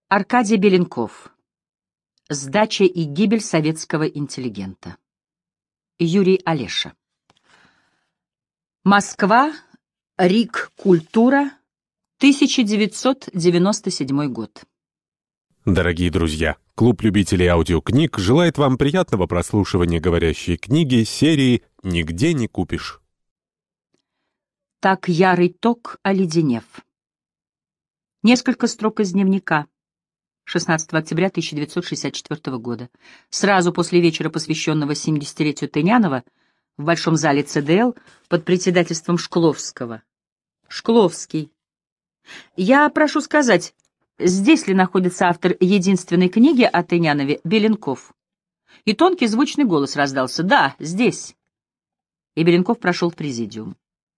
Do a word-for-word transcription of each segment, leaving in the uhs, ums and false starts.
Аркадий Беленков. Сдача и гибель советского интеллигента. Юрий Олеша. Москва. РИК «Культура», тысяча девятьсот девяносто седьмой год. Дорогие друзья, клуб любителей аудиокниг желает вам приятного прослушивания говорящей книги серии «Нигде не купишь». Так ярый ток, оледенев. Несколько строк из дневника. шестнадцатого октября тысяча девятьсот шестьдесят четвёртого года. Сразу после вечера, посвященного семидесятилетию Тынянова, в Большом зале ЦДЛ под председательством Шкловского. Шкловский. Я прошу сказать, здесь ли находится автор единственной книги о Тынянове, Беленков? И тонкий звучный голос раздался: «Да, здесь». И Беленков прошел в президиум.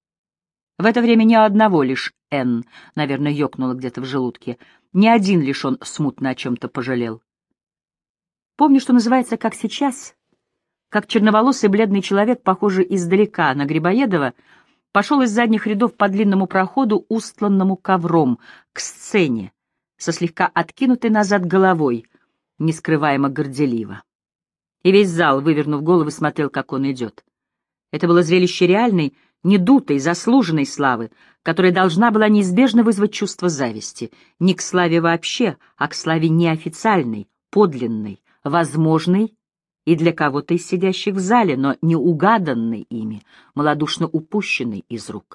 В это время ни одного лишь «Н», наверное, ёкнуло где-то в желудке, ни один лишь он смутно о чем-то пожалел. Помню, что называется, как сейчас, как черноволосый бледный человек, похожий издалека на Грибоедова, пошел из задних рядов по длинному проходу, устланному ковром, к сцене, со слегка откинутой назад головой, нескрываемо горделиво. И весь зал, вывернув головы, смотрел, как он идет. Это было зрелище реальной, недутой, заслуженной славы, которая должна была неизбежно вызвать чувство зависти, не к славе вообще, а к славе неофициальной, подлинной, возможной и для кого-то из сидящих в зале, но не угаданной ими, малодушно упущенной из рук.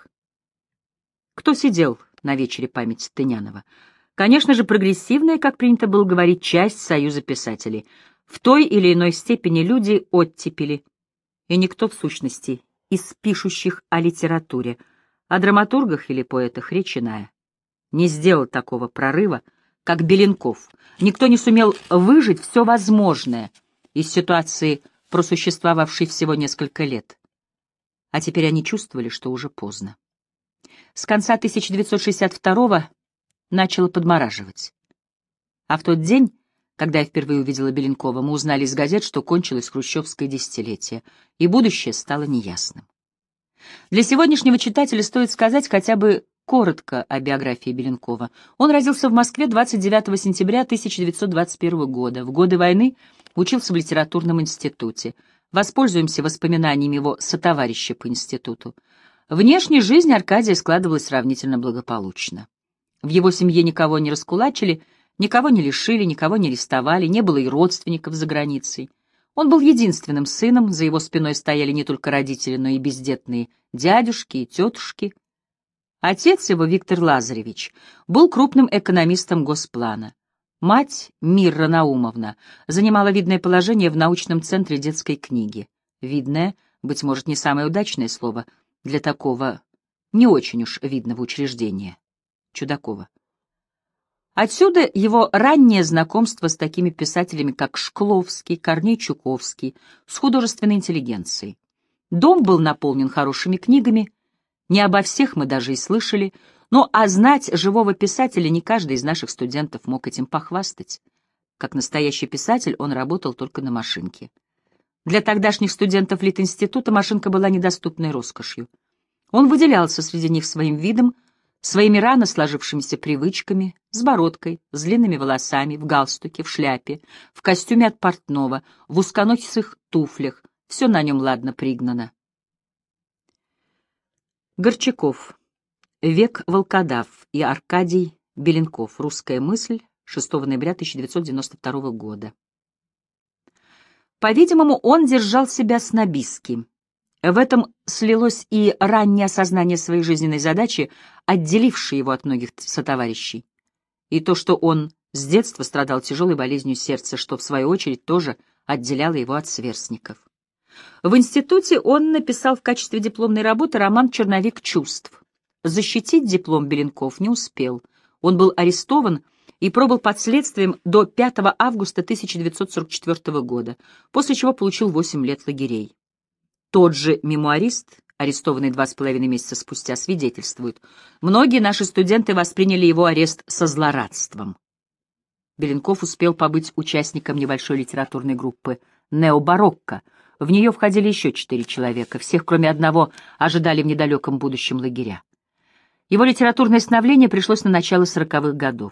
Кто сидел на вечере памяти Тынянова? Конечно же, прогрессивная, как принято было говорить, часть Союза писателей. В той или иной степени люди оттепели, и никто в сущности из пишущих о литературе, о драматургах или поэтах речь иная, не сделал такого прорыва, как Беленков. Никто не сумел выжить все возможное из ситуации, просуществовавшей всего несколько лет. А теперь они чувствовали, что уже поздно. С конца тысяча девятьсот шестьдесят второго начало подмораживать. А в тот день, когда я впервые увидела Беленкова, мы узнали из газет, что кончилось хрущевское десятилетие, и будущее стало неясным. Для сегодняшнего читателя стоит сказать хотя бы коротко о биографии Беленкова. Он родился в Москве двадцать девятого сентября тысяча девятьсот двадцать первого года. В годы войны учился в литературном институте. Воспользуемся воспоминаниями его сотоварища по институту. Внешняя жизнь Аркадия складывалась сравнительно благополучно. В его семье никого не раскулачили, никого не лишили, никого не арестовали, не было и родственников за границей. Он был единственным сыном, за его спиной стояли не только родители, но и бездетные дядюшки и тетушки. Отец его, Виктор Лазаревич, был крупным экономистом Госплана. Мать, Мирра Наумовна, занимала видное положение в научном центре детской книги. Видное, быть может, не самое удачное слово для такого не очень уж видного учреждения. Чудакова. Отсюда его раннее знакомство с такими писателями, как Шкловский, Корней Чуковский, с художественной интеллигенцией. Дом был наполнен хорошими книгами, не обо всех мы даже и слышали, но а знать живого писателя не каждый из наших студентов мог этим похвастать. Как настоящий писатель он работал только на машинке. Для тогдашних студентов Литинститута машинка была недоступной роскошью. Он выделялся среди них своим видом, своими рано сложившимися привычками, с бородкой, с длинными волосами, в галстуке, в шляпе, в костюме от портного, в узконосых туфлях, все на нем ладно пригнано. Горчаков. Век волкодав и Аркадий Беленков. Русская мысль. шестого ноября тысяча девятьсот девяносто второго года. По-видимому, он держал себя снобистски. В этом слилось и раннее осознание своей жизненной задачи, отделившее его от многих сотоварищей, и то, что он с детства страдал тяжелой болезнью сердца, что, в свою очередь, тоже отделяло его от сверстников. В институте он написал в качестве дипломной работы роман «Черновик чувств». Защитить диплом Беленков не успел. Он был арестован и пробыл под следствием до пятого августа тысяча девятьсот сорок четвёртого года, после чего получил восемь лет лагерей. Тот же мемуарист, арестованный два с половиной месяца спустя, свидетельствует: многие наши студенты восприняли его арест со злорадством. Беленков успел побыть участником небольшой литературной группы «Необарокко». В нее входили еще четыре человека, всех, кроме одного, ожидали в недалеком будущем лагеря. Его литературное становление пришлось на начало сороковых годов.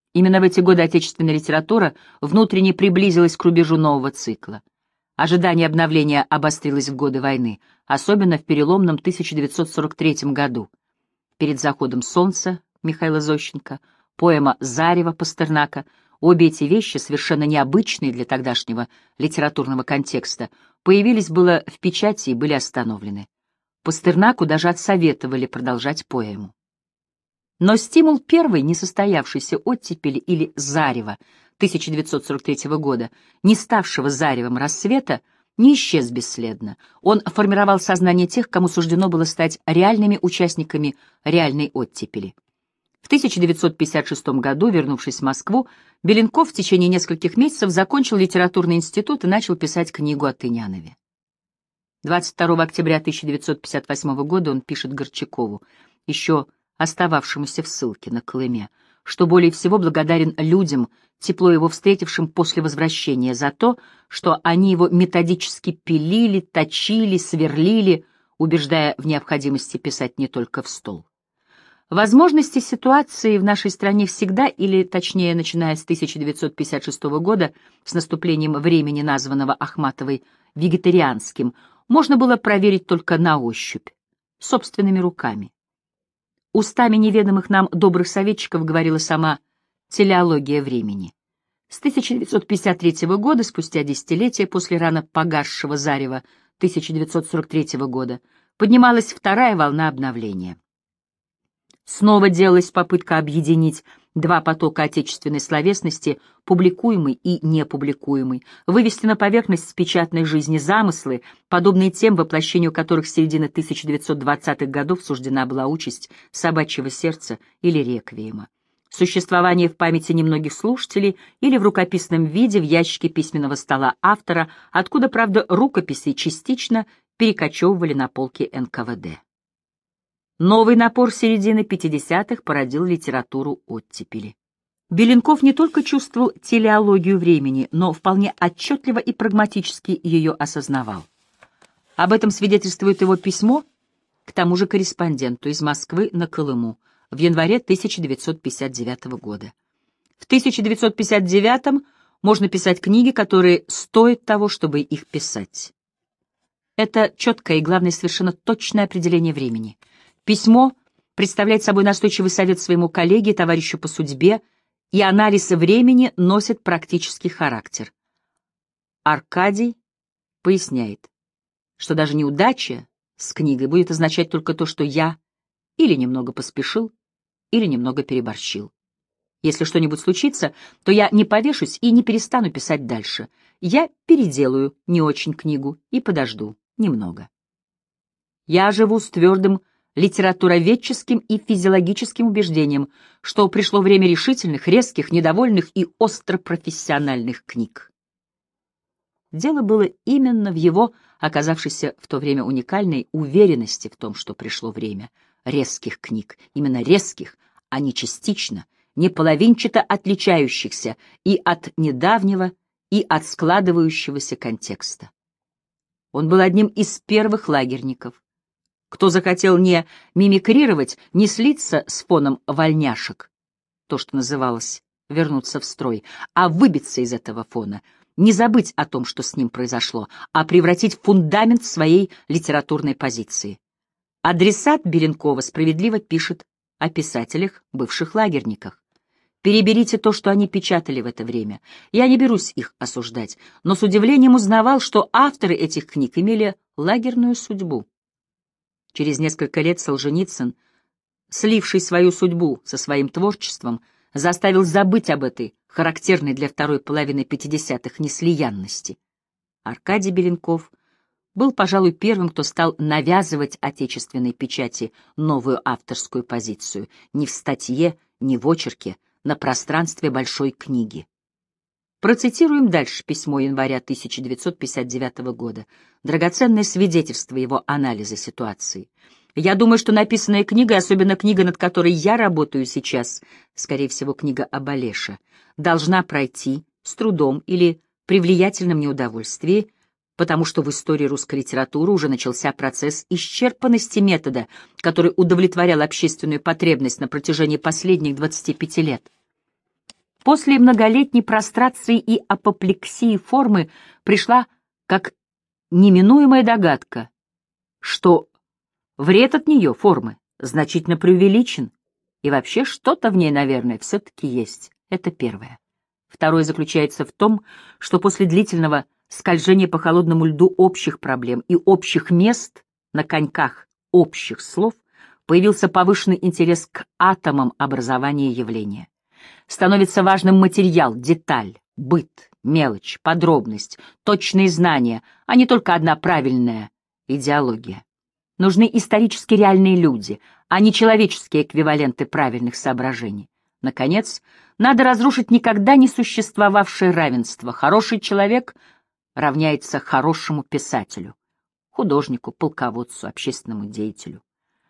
Именно в эти годы отечественная литература внутренне приблизилась к рубежу нового цикла. Ожидание обновления обострилось в годы войны, особенно в переломном тысяча девятьсот сорок третьем году. «Перед заходом солнца» Михаила Зощенко, поэма «Зарево» Пастернака, обе эти вещи, совершенно необычные для тогдашнего литературного контекста, появились было в печати и были остановлены. Пастернаку даже отсоветовали продолжать поэму. Но стимул первой несостоявшейся оттепели или «Зарева» тысяча девятьсот сорок третьего года, не ставшего заревом рассвета, не исчез бесследно. Он формировал сознание тех, кому суждено было стать реальными участниками реальной оттепели. В тысяча девятьсот пятьдесят шестом году, вернувшись в Москву, Беленков в течение нескольких месяцев закончил литературный институт и начал писать книгу о Тынянове. двадцать второго октября тысяча девятьсот пятьдесят восьмого года он пишет Горчакову, еще остававшемуся в ссылке на Колыме, что более всего благодарен людям, тепло его встретившим после возвращения, за то, что они его методически пилили, точили, сверлили, убеждая в необходимости писать не только в стол. Возможности ситуации в нашей стране всегда, или точнее, начиная с тысяча девятьсот пятьдесят шестого года, с наступлением времени, названного Ахматовой вегетарианским, можно было проверить только на ощупь, собственными руками. Устами неведомых нам добрых советчиков говорила сама телеология времени. С тысяча девятьсот пятьдесят третьего года, спустя десятилетия после рано погасшего зарева тысяча девятьсот сорок третьего года, поднималась вторая волна обновления. Снова делалась попытка объединить два потока отечественной словесности, публикуемый и непубликуемый, вывести на поверхность печатной жизни замыслы, подобные тем, воплощению которых с середины тысяча девятьсот двадцатых годов суждена была участь «Собачьего сердца» или «Реквиема». Существование в памяти немногих слушателей или в рукописном виде в ящике письменного стола автора, откуда, правда, рукописи частично перекочевывали на полки эн ка вэ дэ. Новый напор середины пятидесятых породил литературу оттепели. Беленков не только чувствовал телеологию времени, но вполне отчетливо и прагматически ее осознавал. Об этом свидетельствует его письмо к тому же корреспонденту из Москвы на Колыму в январе тысяча девятьсот пятьдесят девятого года. В тысяча девятьсот пятьдесят девятом можно писать книги, которые стоят того, чтобы их писать. Это четкое и, главное, совершенно точное определение времени. Письмо представляет собой настойчивый совет своему коллеге, товарищу по судьбе, и анализ времени носит практический характер. Аркадий поясняет, что даже неудача с книгой будет означать только то, что я или немного поспешил, или немного переборщил. Если что-нибудь случится, то я не повешусь и не перестану писать дальше. Я переделаю не очень книгу и подожду немного. Я живу с твердым литературоведческим и физиологическим убеждением, что пришло время решительных, резких, недовольных и остро-профессиональных книг. Дело было именно в его, оказавшейся в то время уникальной, уверенности в том, что пришло время резких книг, именно резких, а не частично, не половинчато отличающихся и от недавнего, и от складывающегося контекста. Он был одним из первых лагерников, кто захотел не мимикрировать, не слиться с фоном вольняшек, то, что называлось «вернуться в строй», а выбиться из этого фона, не забыть о том, что с ним произошло, а превратить в фундамент своей литературной позиции. Адресат Беленкова справедливо пишет о писателях, бывших лагерниках. Переберите то, что они печатали в это время. Я не берусь их осуждать, но с удивлением узнавал, что авторы этих книг имели лагерную судьбу. Через несколько лет Солженицын, сливший свою судьбу со своим творчеством, заставил забыть об этой, характерной для второй половины пятидесятых, неслиянности. Аркадий Беленков был, пожалуй, первым, кто стал навязывать отечественной печати новую авторскую позицию ни в статье, ни в очерке, на пространстве большой книги. Процитируем дальше письмо января тысяча девятьсот пятьдесят девятого года, драгоценное свидетельство его анализа ситуации. Я думаю, что написанная книга, особенно книга, над которой я работаю сейчас, скорее всего, книга об Олеше, должна пройти с трудом или при влиятельном неудовольствии, потому что в истории русской литературы уже начался процесс исчерпанности метода, который удовлетворял общественную потребность на протяжении последних двадцати пяти лет. После многолетней прострации и апоплексии формы пришла как неминуемая догадка, что вред от нее, формы, значительно преувеличен, и вообще что-то в ней, наверное, все-таки есть. Это первое. Второе заключается в том, что после длительного скольжения по холодному льду общих проблем и общих мест на коньках общих слов появился повышенный интерес к атомам образования явления. Становится важным материал, деталь, быт, мелочь, подробность, точные знания, а не только одна правильная идеология. Нужны исторически реальные люди, а не человеческие эквиваленты правильных соображений. Наконец, надо разрушить никогда не существовавшее равенство. Хороший человек равняется хорошему писателю, художнику, полководцу, общественному деятелю.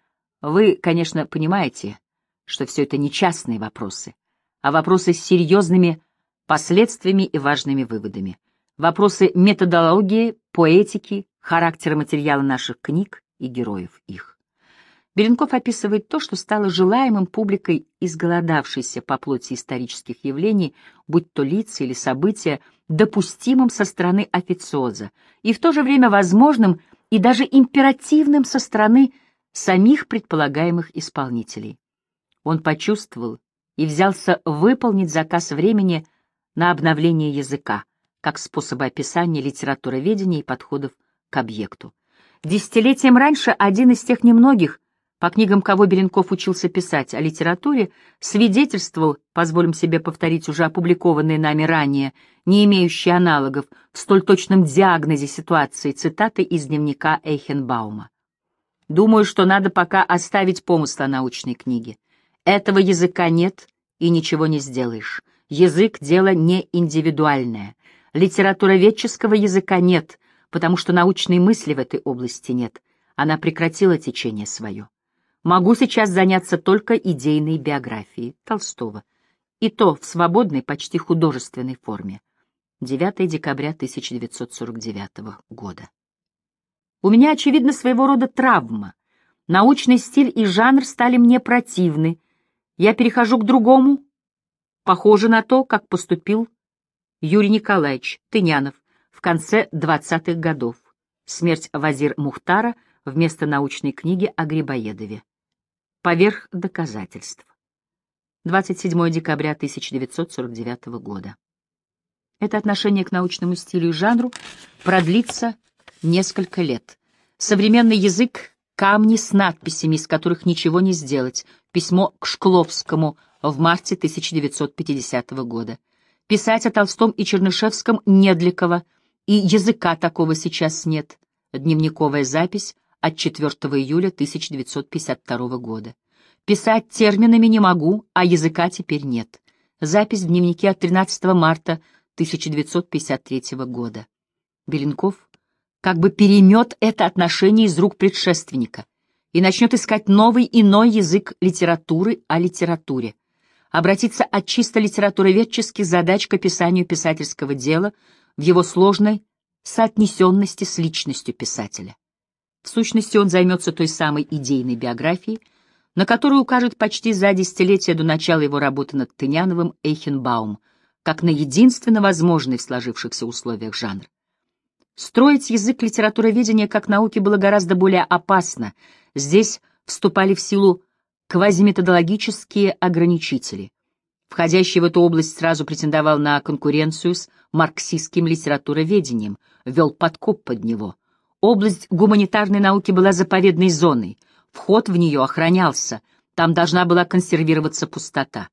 Вы, конечно, понимаете, что все это не частные вопросы, а вопросы с серьезными последствиями и важными выводами. Вопросы методологии, поэтики, характера материала наших книг и героев их. Беленков описывает то, что стало желаемым публикой, изголодавшейся по плоти исторических явлений, будь то лица или события, допустимым со стороны официоза, и в то же время возможным и даже императивным со стороны самих предполагаемых исполнителей. Он почувствовал и взялся выполнить заказ времени на обновление языка, как способа описания литературоведения и подходов к объекту. Десятилетием раньше один из тех немногих, по книгам кого Беленков учился писать о литературе, свидетельствовал, позволим себе повторить уже опубликованные нами ранее, не имеющие аналогов в столь точном диагнозе ситуации, цитаты из дневника Эйхенбаума. «Думаю, что надо пока оставить помысл о научной книге. Этого языка нет, и ничего не сделаешь. Язык — дело не индивидуальное. Литературоведческого языка нет, потому что научной мысли в этой области нет. Она прекратила течение свое. Могу сейчас заняться только идейной биографией Толстого, и то в свободной, почти художественной форме. девятое декабря тысяча девятьсот сорок девятого года. У меня, очевидно, своего рода травма. Научный стиль и жанр стали мне противны. Я перехожу к другому, похоже на то, как поступил Юрий Николаевич Тынянов в конце двадцатых годов. Смерть Вазир Мухтара вместо научной книги о Грибоедове. Поверх доказательств. двадцать седьмое декабря тысяча девятьсот сорок девятого года. Это отношение к научному стилю и жанру продлится несколько лет. Современный язык — камни с надписями, из которых ничего не сделать. Письмо к Шкловскому в марте тысяча девятьсот пятидесятого года. Писать о Толстом и Чернышевском не для кого, и языка такого сейчас нет. Дневниковая запись от четвёртого июля тысяча девятьсот пятьдесят второго года. Писать терминами не могу, а языка теперь нет. Запись в дневнике от тринадцатого марта тысяча девятьсот пятьдесят третьего года. Беленков как бы перемет это отношение из рук предшественника и начнет искать новый иной язык литературы о литературе, обратиться от чисто литературоведческих задач к описанию писательского дела в его сложной соотнесенности с личностью писателя. В сущности, он займется той самой идейной биографией, на которую укажет почти за десятилетие до начала его работы над Тыняновым Эйхенбаум, как на единственно возможный в сложившихся условиях жанр. Строить язык литературоведения как науки было гораздо более опасно. Здесь вступали в силу квазиметодологические ограничители. Входящий в эту область сразу претендовал на конкуренцию с марксистским литературоведением, вел подкоп под него. Область гуманитарной науки была заповедной зоной, вход в нее охранялся, там должна была консервироваться пустота.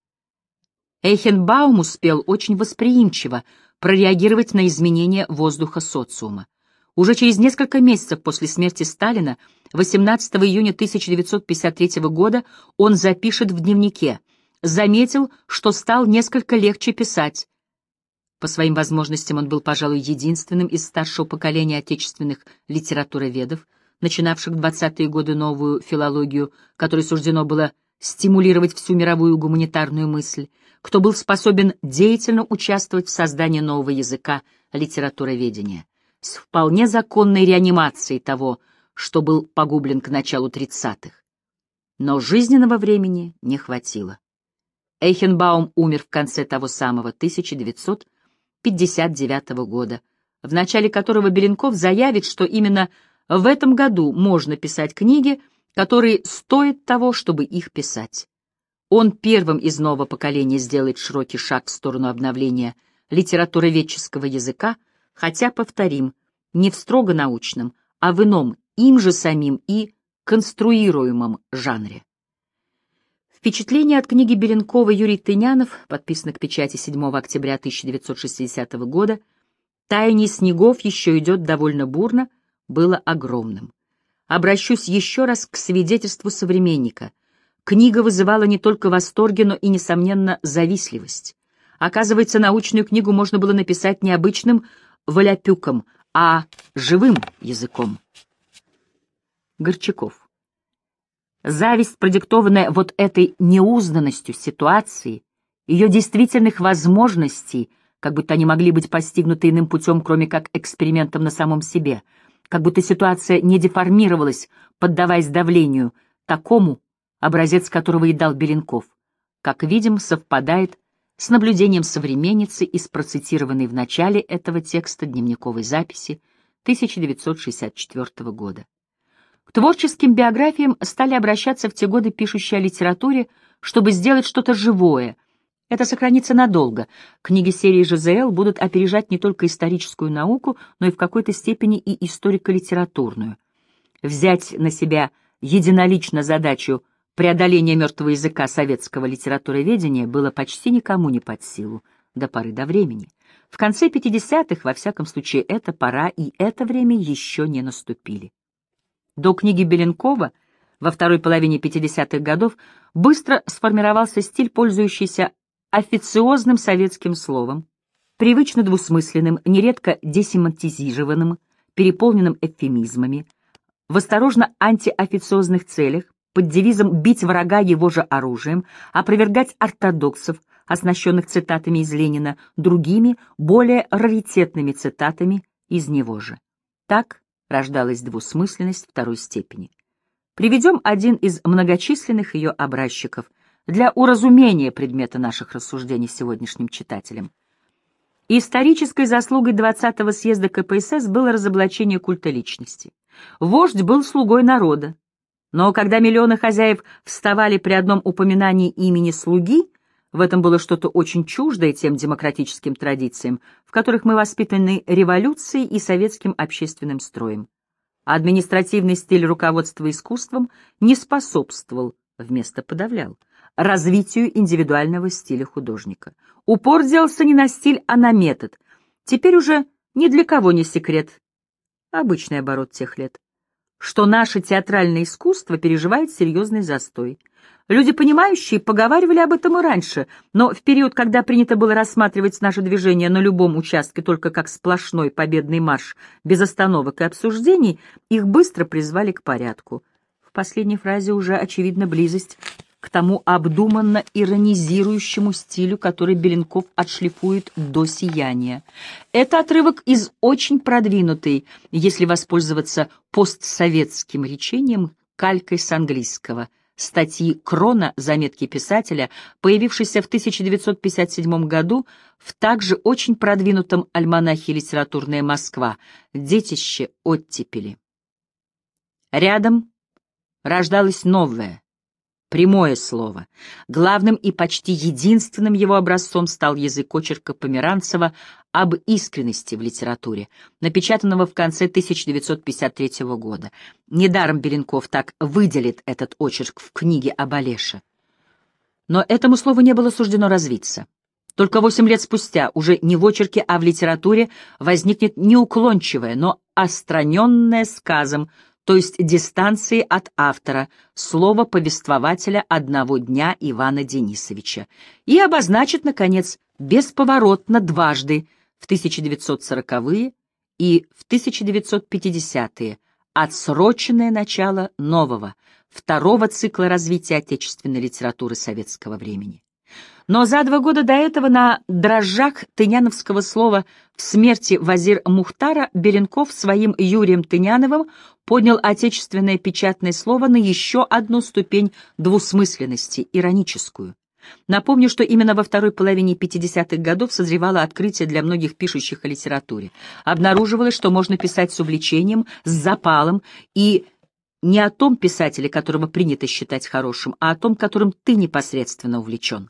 Эйхенбаум успел очень восприимчиво прореагировать на изменения воздуха социума. Уже через несколько месяцев после смерти Сталина, восемнадцатого июня тысяча девятьсот пятьдесят третьего года, он запишет в дневнике: «Заметил, что стал несколько легче писать». По своим возможностям он был, пожалуй, единственным из старшего поколения отечественных литературоведов, начинавших в двадцатые годы новую филологию, которой суждено было стимулировать всю мировую гуманитарную мысль, кто был способен деятельно участвовать в создании нового языка литературоведения, с вполне законной реанимацией того, что был погублен к началу тридцатых. Но жизненного времени не хватило. Эйхенбаум умер в конце того самого тысяча девятьсот пятьдесят девятого года, в начале которого Беленков заявит, что именно в этом году можно писать книги, которые стоят того, чтобы их писать. Он первым из нового поколения сделает широкий шаг в сторону обновления литературоведческого языка, хотя, повторим, не в строго научном, а в ином, им же самим и конструируемом жанре. Впечатление от книги Беленкова Юрий Тынянов, подписано к печати седьмого октября тысяча девятьсот шестидесятого года, «Таяние снегов еще идет довольно бурно», было огромным. Обращусь еще раз к свидетельству современника. Книга вызывала не только восторги, но и, несомненно, завистливость. Оказывается, научную книгу можно было написать не обычным валяпюком, а живым языком. Горчаков. Зависть, продиктованная вот этой неузнанностью ситуации, ее действительных возможностей, как будто они могли быть постигнуты иным путем, кроме как экспериментом на самом себе, как будто ситуация не деформировалась, поддаваясь давлению, такому, образец которого и дал Беленков, как видим, совпадает с наблюдением современницы из процитированной в начале этого текста дневниковой записи тысяча девятьсот шестьдесят четвёртого года. К творческим биографиям стали обращаться в те годы пишущие о литературе, чтобы сделать что-то живое. Это сохранится надолго. Книги серии ЖЗЛ будут опережать не только историческую науку, но и в какой-то степени и историко-литературную. Взять на себя единолично задачу преодоления мертвого языка советского литературоведения было почти никому не под силу до поры до времени. В конце пятидесятых, во всяком случае, эта пора и это время еще не наступили. До книги Беленкова во второй половине пятидесятых годов быстро сформировался стиль, пользующийся официозным советским словом, привычно двусмысленным, нередко десемантизированным, переполненным эвфемизмами, в осторожно антиофициозных целях, под девизом «бить врага его же оружием», опровергать ортодоксов, оснащенных цитатами из Ленина, другими, более раритетными цитатами из него же. Так рождалась двусмысленность второй степени. Приведем один из многочисленных ее образчиков для уразумения предмета наших рассуждений сегодняшним читателям. Исторической заслугой двадцатого съезда ка пэ эс эс было разоблачение культа личности. Вождь был слугой народа, но когда миллионы хозяев вставали при одном упоминании имени слуги, в этом было что-то очень чуждое тем демократическим традициям, в которых мы воспитаны революцией и советским общественным строем. Административный стиль руководства искусством не способствовал, вместо подавлял, развитию индивидуального стиля художника. Упор делался не на стиль, а на метод. Теперь уже ни для кого не секрет, обычный оборот тех лет, что наше театральное искусство переживает серьезный застой. Люди, понимающие, поговаривали об этом и раньше, но в период, когда принято было рассматривать наше движение на любом участке только как сплошной победный марш, без остановок и обсуждений, их быстро призвали к порядку. В последней фразе уже очевидна близость к тому обдуманно иронизирующему стилю, который Беленков отшлифует до сияния. Это отрывок из очень продвинутой, если воспользоваться постсоветским речением, калькой с английского, статьи Крона «Заметки писателя», появившейся в тысяча девятьсот пятьдесят седьмом году в также очень продвинутом альманахе «Литературная Москва» «Детище оттепели». Рядом рождалось новое, прямое слово. Главным и почти единственным его образцом стал язык очерка Померанцева об искренности в литературе, напечатанного в конце тысяча девятьсот пятьдесят третьего года. Недаром Беленков так выделит этот очерк в книге об Олеше. Но этому слову не было суждено развиться. Только восемь лет спустя, уже не в очерке, а в литературе, возникнет неуклончивое, но остраненное сказом, то есть дистанции от автора, слово повествователя одного дня Ивана Денисовича, и обозначит, наконец, бесповоротно дважды в тысяча девятьсот сороковые и в тысяча девятьсот пятидесятые отсроченное начало нового, второго цикла развития отечественной литературы советского времени. Но за два года до этого на дрожжах тыняновского слова в смерти Вазир Мухтара Беленков своим Юрием Тыняновым поднял отечественное печатное слово на еще одну ступень двусмысленности, ироническую. Напомню, что именно во второй половине пятидесятых годов созревало открытие для многих пишущих о литературе. Обнаруживалось, что можно писать с увлечением, с запалом, и не о том писателе, которого принято считать хорошим, а о том, которым ты непосредственно увлечен.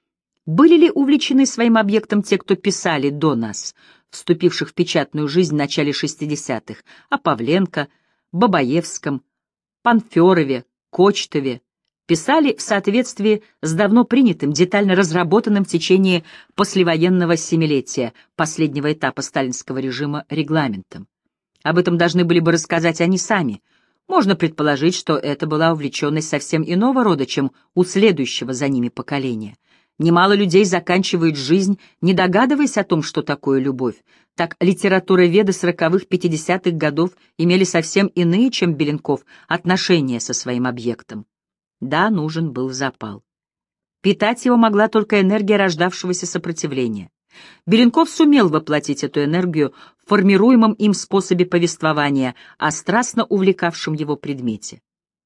Были ли увлечены своим объектом те, кто писали до нас, вступивших в печатную жизнь в начале шестидесятых, о Павленко, Бабаевском, Панферове, Кочетове, писали в соответствии с давно принятым, детально разработанным в течение послевоенного семилетия, последнего этапа сталинского режима, регламентом. Об этом должны были бы рассказать они сами. Можно предположить, что это была увлеченность совсем иного рода, чем у следующего за ними поколения. Немало людей заканчивают жизнь, не догадываясь о том, что такое любовь. Так литературоведы сороковых-пятидесятых годов имели совсем иные, чем Беленков, отношения со своим объектом. Да, нужен был запал. Питать его могла только энергия рождавшегося сопротивления. Беленков сумел воплотить эту энергию в формируемом им способе повествования о страстно увлекавшем его предмете.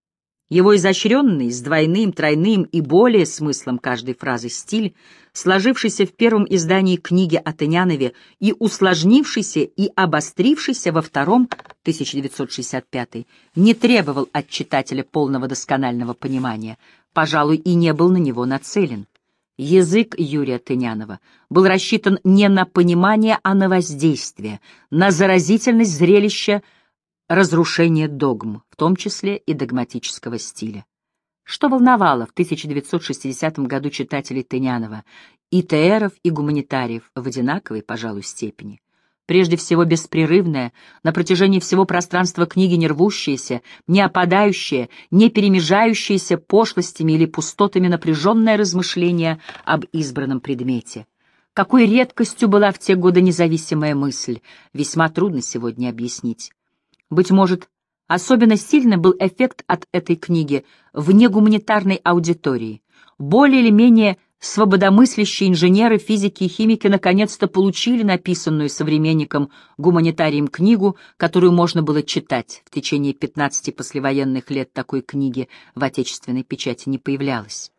Его изощренный, с двойным, тройным и более смыслом каждой фразы стиль, сложившийся в первом издании книги о Тынянове и усложнившийся и обострившийся во втором, тысяча девятьсот шестьдесят пятый, не требовал от читателя полного досконального понимания, пожалуй, и не был на него нацелен. Язык Юрия Тынянова был рассчитан не на понимание, а на воздействие, на заразительность зрелища, разрушение догм, в том числе и догматического стиля. Что волновало в тысяча девятьсот шестидесятом году читателей Тынянова, и теэров, и гуманитариев в одинаковой, пожалуй, степени? Прежде всего, беспрерывное, на протяжении всего пространства книги не рвущееся, не опадающее, не перемежающееся пошлостями или пустотами напряженное размышление об избранном предмете. Какой редкостью была в те годы независимая мысль, весьма трудно сегодня объяснить. Быть может, особенно сильный был эффект от этой книги в негуманитарной аудитории. Более или менее свободомыслящие инженеры, физики и химики наконец-то получили написанную современником гуманитарием книгу, которую можно было читать. В течение пятнадцати послевоенных лет такой книги в отечественной печати не появлялось.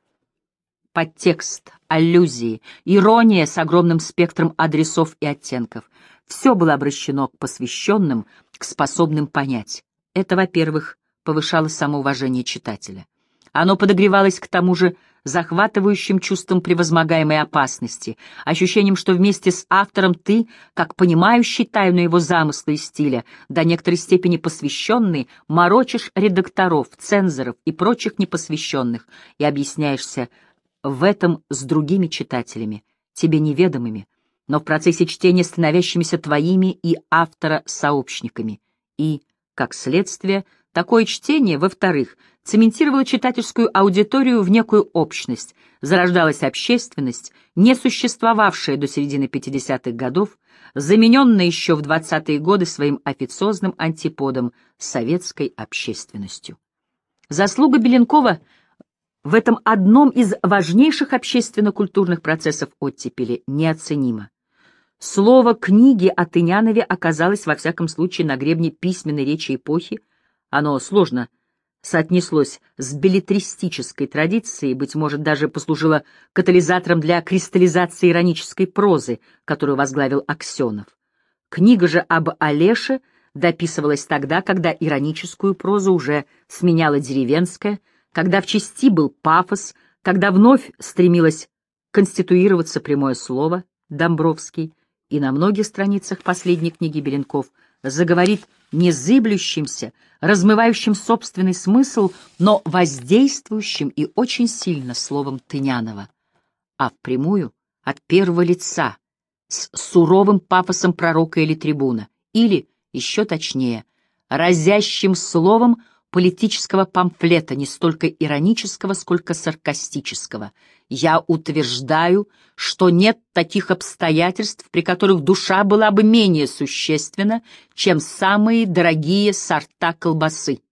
Подтекст, аллюзии, ирония с огромным спектром адресов и оттенков — все было обращено к посвященным, к способным понять. Это, во-первых, повышало самоуважение читателя. Оно подогревалось к тому же захватывающим чувством превозмогаемой опасности, ощущением, что вместе с автором ты, как понимающий тайну его замысла и стиля, до некоторой степени посвященный, морочишь редакторов, цензоров и прочих непосвященных и объясняешься в этом с другими читателями, тебе неведомыми, но в процессе чтения становящимися твоими и автора сообщниками. И, как следствие, такое чтение, во-вторых, цементировало читательскую аудиторию в некую общность, зарождалась общественность, не существовавшая до середины пятидесятых годов, замененная еще в двадцатые годы своим официозным антиподом — советской общественностью. Заслуга Беленкова в этом одном из важнейших общественно-культурных процессов оттепели неоценима. Слово книги о Тынянове оказалось, во всяком случае, на гребне письменной речи эпохи. Оно сложно соотнеслось с беллетристической традицией, быть может, даже послужило катализатором для кристаллизации иронической прозы, которую возглавил Аксенов. Книга же об Олеше дописывалась тогда, когда ироническую прозу уже сменяла деревенская, когда в части был пафос, когда вновь стремилось конституироваться прямое слово, Домбровский, и на многих страницах последней книги Беленков заговорит незыблющимся, размывающим собственный смысл, но воздействующим и очень сильно словом Тынянова, а впрямую от первого лица, с суровым пафосом пророка или трибуна, или, еще точнее, разящим словом политического памфлета, не столько иронического, сколько саркастического. Я утверждаю, что нет таких обстоятельств, при которых душа была бы менее существенна, чем самые дорогие сорта колбасы.